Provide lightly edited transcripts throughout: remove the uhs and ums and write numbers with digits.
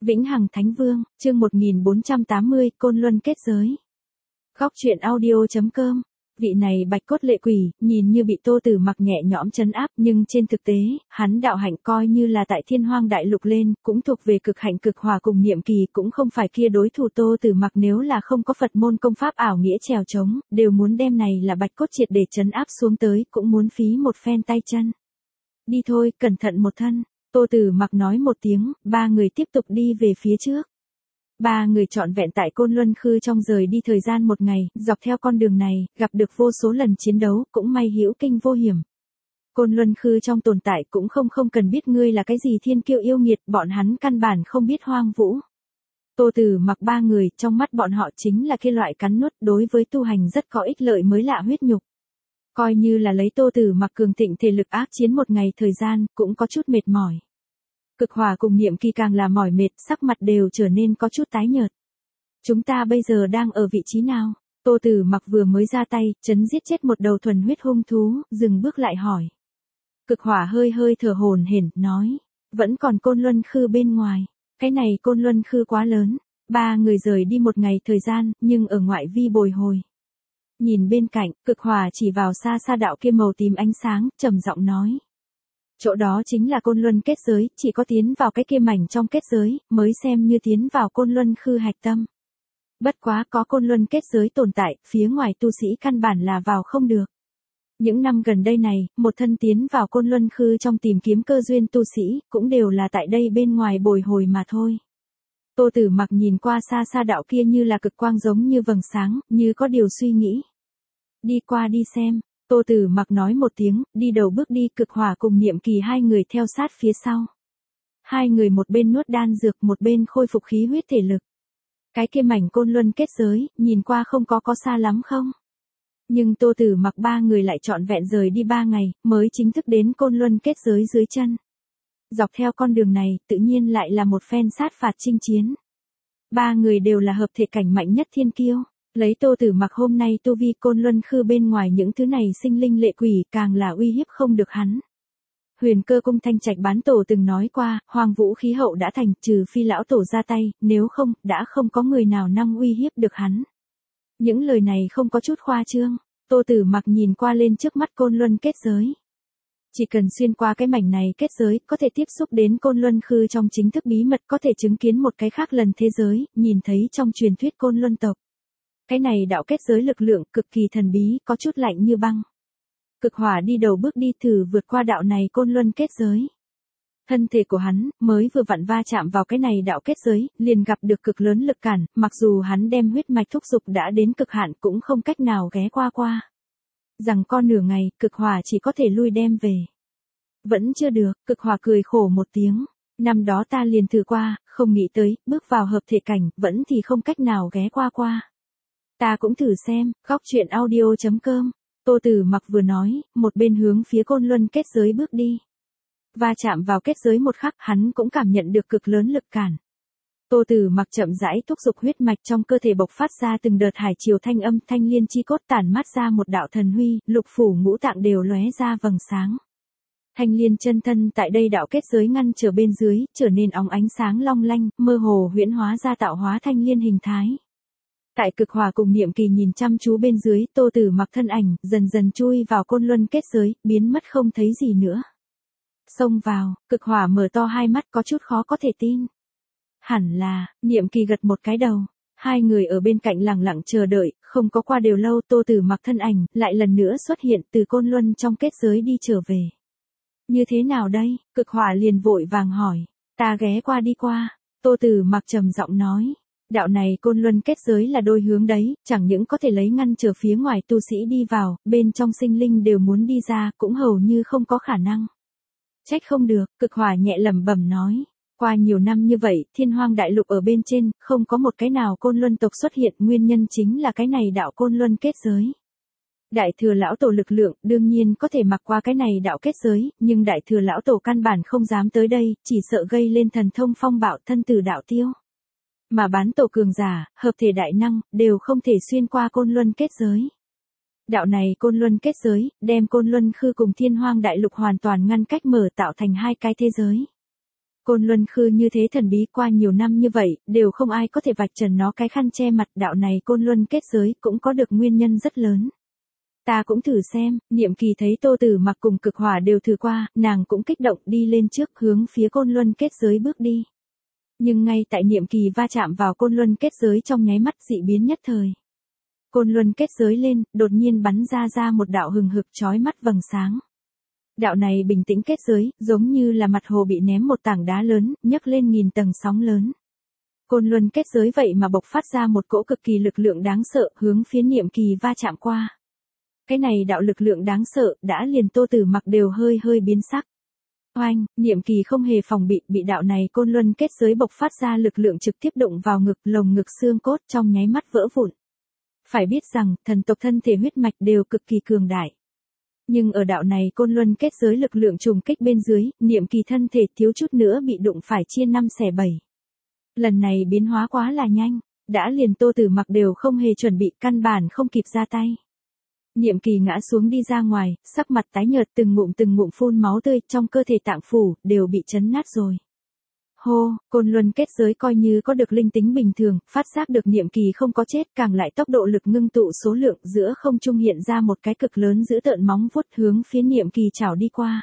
Vĩnh Hằng Thánh Vương, chương 1480, Côn Luân kết giới. Góc truyện audio.com. Vị này bạch cốt lệ quỷ, nhìn như bị Tô Tử Mặc nhẹ nhõm trấn áp, nhưng trên thực tế, hắn đạo hạnh coi như là tại Thiên Hoang Đại Lục lên, cũng thuộc về cực hạnh cực hòa cùng niệm kỳ, cũng không phải kia đối thủ Tô Tử Mặc, nếu là không có Phật môn công pháp ảo nghĩa trèo trống, đều muốn đem này là bạch cốt triệt để trấn áp xuống tới, cũng muốn phí một phen tay chân. Đi thôi, cẩn thận một thân. Tô Tử Mặc nói một tiếng, ba người tiếp tục đi về phía trước. Ba người trọn vẹn tại Côn Luân Khư trong rời đi thời gian một ngày, dọc theo con đường này, gặp được vô số lần chiến đấu, cũng may hữu kinh vô hiểm. Côn Luân Khư trong tồn tại cũng không cần biết ngươi là cái gì thiên kiêu yêu nghiệt, bọn hắn căn bản không biết hoang vũ. Tô Tử Mặc ba người, trong mắt bọn họ chính là kia loại cắn nuốt, đối với tu hành rất có ích lợi mới lạ huyết nhục. Coi như là lấy Tô Tử Mặc cường thịnh thể lực ác chiến một ngày thời gian, cũng có chút mệt mỏi. Cực hỏa cùng niệm kỳ càng là mỏi mệt, sắc mặt đều trở nên có chút tái nhợt. Chúng ta bây giờ đang ở vị trí nào? Tô Tử Mặc vừa mới ra tay, chấn giết chết một đầu thuần huyết hung thú, dừng bước lại hỏi. Cực hỏa hơi thở hổn hển, nói. Vẫn còn Côn Luân Khư bên ngoài. Cái này Côn Luân Khư quá lớn. Ba người rời đi một ngày thời gian, nhưng ở ngoại vi bồi hồi. Nhìn bên cạnh, cực hỏa chỉ vào xa xa đạo kia màu tím ánh sáng, trầm giọng nói. Chỗ đó chính là Côn Luân kết giới, chỉ có tiến vào cái kia mảnh trong kết giới, mới xem như tiến vào Côn Luân Khư hạch tâm. Bất quá có Côn Luân kết giới tồn tại, phía ngoài tu sĩ căn bản là vào không được. Những năm gần đây này, một thân tiến vào Côn Luân Khư trong tìm kiếm cơ duyên tu sĩ, cũng đều là tại đây bên ngoài bồi hồi mà thôi. Tô Tử Mặc nhìn qua xa xa đạo kia như là cực quang giống như vầng sáng, như có điều suy nghĩ. Đi qua đi xem. Tô Tử Mặc nói một tiếng, đi đầu bước đi, cực hỏa cùng niệm kỳ hai người theo sát phía sau. Hai người một bên nuốt đan dược, một bên khôi phục khí huyết thể lực. Cái kia mảnh Côn Luân kết giới, nhìn qua không có xa lắm không? Nhưng Tô Tử Mặc ba người lại trọn vẹn rời đi 3 ngày, mới chính thức đến Côn Luân kết giới dưới chân. Dọc theo con đường này, tự nhiên lại là một phen sát phạt chinh chiến. Ba người đều là hợp thể cảnh mạnh nhất thiên kiêu. Lấy Tô Tử Mặc hôm nay tu vi Côn Luân Khư bên ngoài những thứ này sinh linh lệ quỷ càng là uy hiếp không được hắn. Huyền Cơ Cung Thanh Trạch bán tổ từng nói qua, hoàng vũ khí hậu đã thành, trừ phi lão tổ ra tay, nếu không, đã không có người nào năng uy hiếp được hắn. Những lời này không có chút khoa trương. Tô Tử Mặc nhìn qua lên trước mắt Côn Luân kết giới. Chỉ cần xuyên qua cái mảnh này kết giới, có thể tiếp xúc đến Côn Luân Khư trong chính thức bí mật, có thể chứng kiến một cái khác lần thế giới, nhìn thấy trong truyền thuyết Côn Luân tộc. Cái này đạo kết giới lực lượng cực kỳ thần bí, có chút lạnh như băng. Cực hỏa đi đầu bước đi thử vượt qua đạo này Côn Luân kết giới. Thân thể của hắn, mới vừa vặn va chạm vào cái này đạo kết giới, liền gặp được cực lớn lực cản, mặc dù hắn đem huyết mạch thúc dục đã đến cực hạn cũng không cách nào ghé qua. Rằng con nửa ngày, cực hỏa chỉ có thể lui đem về. Vẫn chưa được, cực hỏa cười khổ một tiếng. Năm đó ta liền thử qua, không nghĩ tới, bước vào hợp thể cảnh, vẫn thì không cách nào ghé qua. Ta cũng thử xem, góc truyện audio.com. Tô Tử Mặc vừa nói, một bên hướng phía Côn Luân kết giới bước đi. Va chạm vào kết giới một khắc, hắn cũng cảm nhận được cực lớn lực cản. Tô Tử Mặc chậm rãi thúc dục huyết mạch trong cơ thể bộc phát ra từng đợt hải triều thanh âm, thanh liên chi cốt tản mát ra một đạo thần huy, lục phủ ngũ tạng đều lóe ra vầng sáng. Thanh liên chân thân tại đây đạo kết giới ngăn trở bên dưới, trở nên óng ánh sáng long lanh, mơ hồ huyễn hóa ra tạo hóa thanh liên hình thái. Tại cực hỏa cùng niệm kỳ nhìn chăm chú bên dưới, Tô Tử Mặc thân ảnh, dần dần chui vào Côn Luân kết giới, biến mất không thấy gì nữa. Xông vào, cực hỏa mở to hai mắt có chút khó có thể tin. Hẳn là, niệm kỳ gật một cái đầu. Hai người ở bên cạnh lặng lặng chờ đợi, không có qua đều lâu Tô Tử Mặc thân ảnh, lại lần nữa xuất hiện từ Côn Luân trong kết giới đi trở về. Như thế nào đây? Cực hỏa liền vội vàng hỏi. Ta ghé qua đi qua. Tô Tử Mặc trầm giọng nói. Đạo này Côn Luân kết giới là đôi hướng đấy, chẳng những có thể lấy ngăn trở phía ngoài tu sĩ đi vào, bên trong sinh linh đều muốn đi ra, cũng hầu như không có khả năng. Trách không được, cực hỏa nhẹ lẩm bẩm nói. Qua nhiều năm như vậy, Thiên Hoang Đại Lục ở bên trên, không có một cái nào Côn Luân tộc xuất hiện, nguyên nhân chính là cái này đạo Côn Luân kết giới. Đại thừa lão tổ lực lượng, đương nhiên có thể mặc qua cái này đạo kết giới, nhưng đại thừa lão tổ căn bản không dám tới đây, chỉ sợ gây lên thần thông phong bạo thân tử đạo tiêu. Mà bán tổ cường giả, hợp thể đại năng, đều không thể xuyên qua Côn Luân kết giới. Đạo này Côn Luân kết giới, đem Côn Luân Khư cùng Thiên Hoang Đại Lục hoàn toàn ngăn cách mở tạo thành hai cái thế giới. Côn Luân Khư như thế thần bí qua nhiều năm như vậy, đều không ai có thể vạch trần nó cái khăn che mặt. Đạo này Côn Luân kết giới cũng có được nguyên nhân rất lớn. Ta cũng thử xem, Niệm Kỳ thấy Tô Tử Mặc cùng Cực Hỏa đều thử qua, nàng cũng kích động đi lên trước hướng phía Côn Luân kết giới bước đi. Nhưng ngay tại Niệm Kỳ va chạm vào Côn Luân kết giới trong nháy mắt dị biến nhất thời. Côn Luân kết giới lên, đột nhiên bắn ra một đạo hừng hực chói mắt vầng sáng. Đạo này bình tĩnh kết giới, giống như là mặt hồ bị ném một tảng đá lớn, nhấc lên nghìn tầng sóng lớn. Côn Luân kết giới vậy mà bộc phát ra một cỗ cực kỳ lực lượng đáng sợ, hướng phía Niệm Kỳ va chạm qua. Cái này đạo lực lượng đáng sợ, đã liền Tô Tử Mặc đều hơi biến sắc. Oanh, Niệm Kỳ không hề phòng bị đạo này Côn Luân kết giới bộc phát ra lực lượng trực tiếp đụng vào ngực, lồng ngực xương cốt trong nháy mắt vỡ vụn. Phải biết rằng, thần tộc thân thể huyết mạch đều cực kỳ cường đại. Nhưng ở đạo này Côn Luân kết giới lực lượng trùng kích bên dưới, Niệm Kỳ thân thể thiếu chút nữa bị đụng phải chia 5 xẻ 7. Lần này biến hóa quá là nhanh, đã liền Tô Tử Mặc đều không hề chuẩn bị, căn bản không kịp ra tay. Niệm Kỳ ngã xuống đi ra ngoài, sắc mặt tái nhợt, từng ngụm phun máu tươi, trong cơ thể tạng phủ đều bị chấn nát rồi. Hô, Côn Luân kết giới coi như có được linh tính bình thường, phát giác được Niệm Kỳ không có chết, càng lại tốc độ lực ngưng tụ số lượng, giữa không trung hiện ra một cái cực lớn dữ tợn móng vuốt hướng phía Niệm Kỳ chảo đi qua.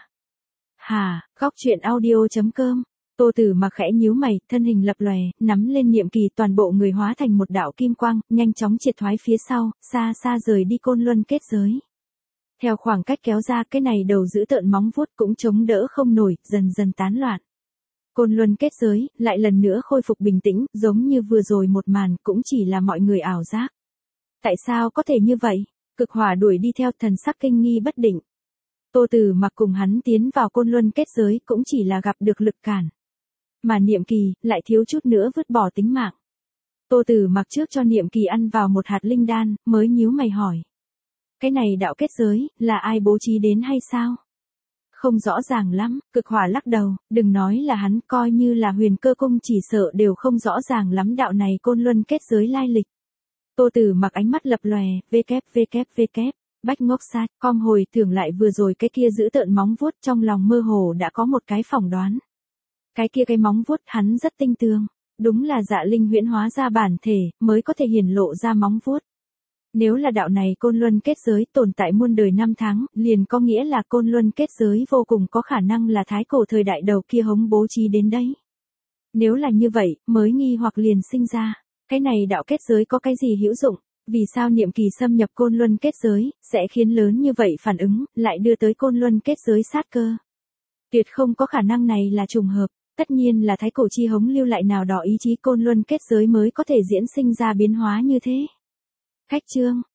Hà, góc truyện audio.com. Tô Tử Mặc khẽ nhíu mày, thân hình lập lòe, nắm lên Niệm Kỳ, toàn bộ người hóa thành một đạo kim quang, nhanh chóng triệt thoái phía sau, xa rời đi Côn Luân kết giới. Theo khoảng cách kéo ra, cái này đầu dữ tợn móng vuốt cũng chống đỡ không nổi, dần tán loạn. Côn Luân kết giới, lại lần nữa khôi phục bình tĩnh, giống như vừa rồi một màn, cũng chỉ là mọi người ảo giác. Tại sao có thể như vậy? Cực Hỏa đuổi đi theo, thần sắc kinh nghi bất định. Tô Tử Mặc cùng hắn tiến vào Côn Luân kết giới cũng chỉ là gặp được lực cản. Mà Niệm Kỳ, lại thiếu chút nữa vứt bỏ tính mạng. Tô Tử Mặc trước cho Niệm Kỳ ăn vào một hạt linh đan, mới nhíu mày hỏi. Cái này đạo kết giới, là ai bố trí đến hay sao? Không rõ ràng lắm, Cực Hỏa lắc đầu, đừng nói là hắn, coi như là Huyền Cơ Cung chỉ sợ đều không rõ ràng lắm đạo này Côn Luân kết giới lai lịch. Tô Tử Mặc ánh mắt lập lòe, Bách Ngốc Sát, com hồi tưởng lại vừa rồi cái kia giữ tợn móng vuốt, trong lòng mơ hồ đã có một cái phỏng đoán. Cái móng vuốt hắn rất tinh tường, đúng là Dạ Linh huyễn hóa ra bản thể, mới có thể hiển lộ ra móng vuốt. Nếu là đạo này Côn Luân kết giới tồn tại muôn đời năm tháng, liền có nghĩa là Côn Luân kết giới vô cùng có khả năng là thái cổ thời đại đầu kia hống bố trí đến đấy. Nếu là như vậy, mới nghi hoặc liền sinh ra, cái này đạo kết giới có cái gì hữu dụng? Vì sao Niệm Kỳ xâm nhập Côn Luân kết giới, sẽ khiến lớn như vậy phản ứng, lại đưa tới Côn Luân kết giới sát cơ? Tuyệt không có khả năng này là trùng hợp, tất nhiên là thái cổ chi hống lưu lại nào đó ý chí Côn Luân kết giới mới có thể diễn sinh ra biến hóa như thế. Khách chương